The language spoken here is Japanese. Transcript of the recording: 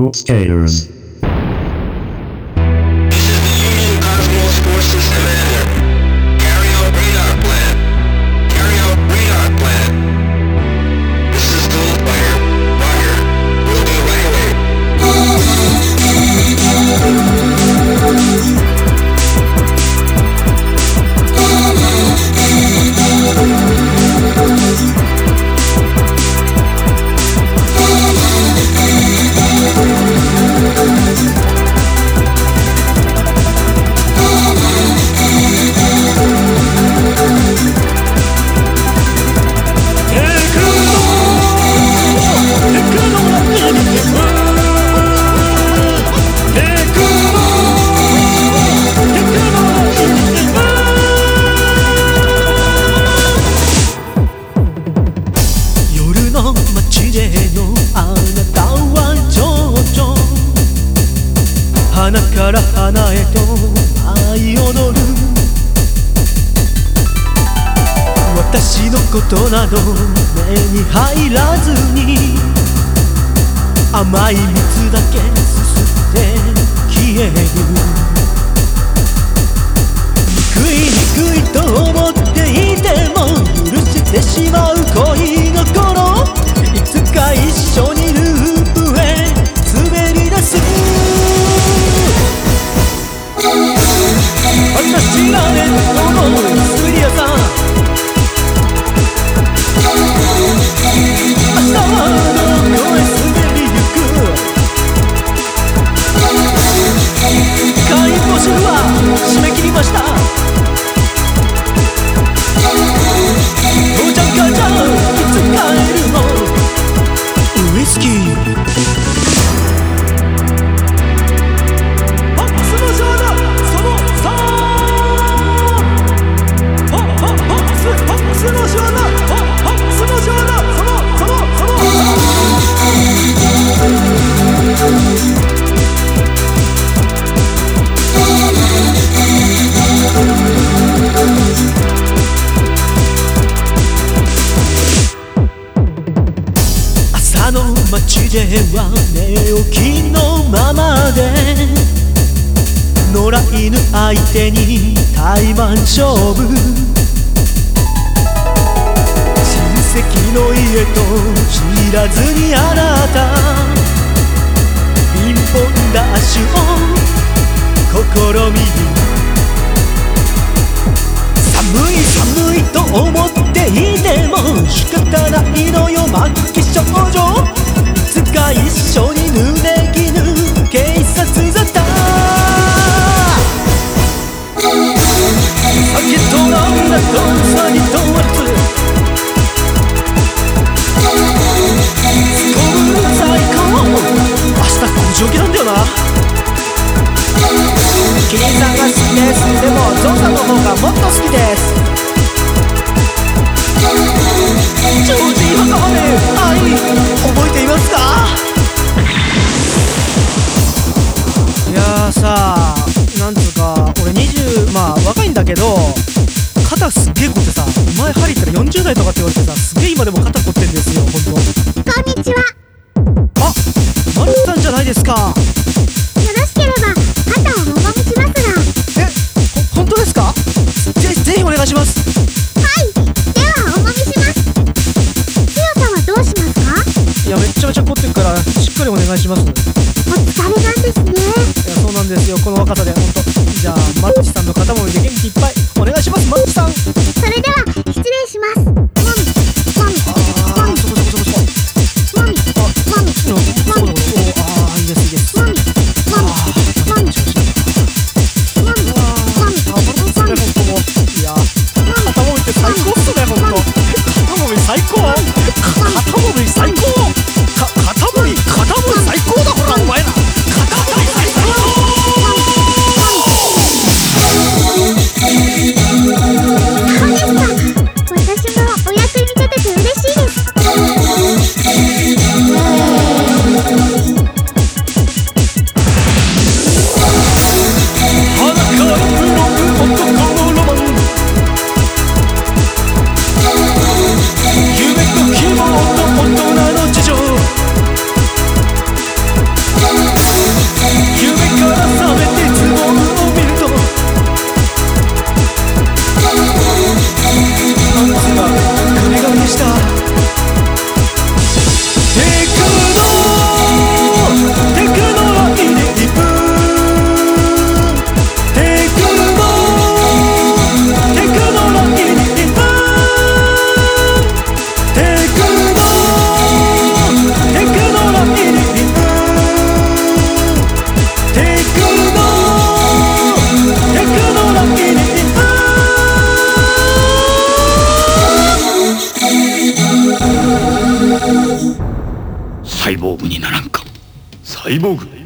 Cosmo Skaters. This is the Union Cosmos Forces Commander. Carry out radar plan. Carry out radar plan. This is Goldfire. Roger. We'll be right away. 夜の街でのあなたは情緒花から花へと舞い踊る私のことなど目に入らずに甘い蜜だけすすって消える憎いと思っていても許してしまう恋心いつか一緒にループへ滑り出す私がネットの滑り屋さん明日はどこへ滑りゆく会員募集は締め切りました父ちゃん母ちゃんいつ帰るのウイスキーホップスの少女その3ホップスの少女ホップスの少女その朝の街では寝起きのままで野良犬相手に怠慢勝負親戚の家と知らずにあなたピンポンダッシュを試みる寒いと思っていても仕方ないのよ末期少女いつか一緒に濡れ衣警察沙汰酒と女と詐欺とワルツすこぶる最高明日工場着なんだよなキリンさんが好きですでもゾウさんの方がもっと好きですジョージ・ハカマネ愛覚えていますかいやーさなんつうか俺20まあ若いんだけど肩すっげえ凝ってさ前針行ったら40代とかって言われてさすげえ今でも肩凝ってんですよほんとこんにちは。 あマルさんじゃないですかよろしければ肩をももみしますが。 本当ですかぜひお願いしますはい。ではおもみします。つよさんはどうしますか？ いやめちゃめちゃ凝ってるからしっかりお願いしますお疲れなんですね。 いやそうなんですよこの若さでほんとじゃあマッチさんの肩もみで元気いっぱいお願いしますマッチさんそれでは失礼します。もみもみもみそこもみもみそこもみいいですいいですもみもみもみもみもみいや肩もみって最高っすねほんと肩もみ最高肩もみ最高肩もみ最高だほらお前ら肩もみ最高こんにちは。 ボーグにならんか。 サイボーグ？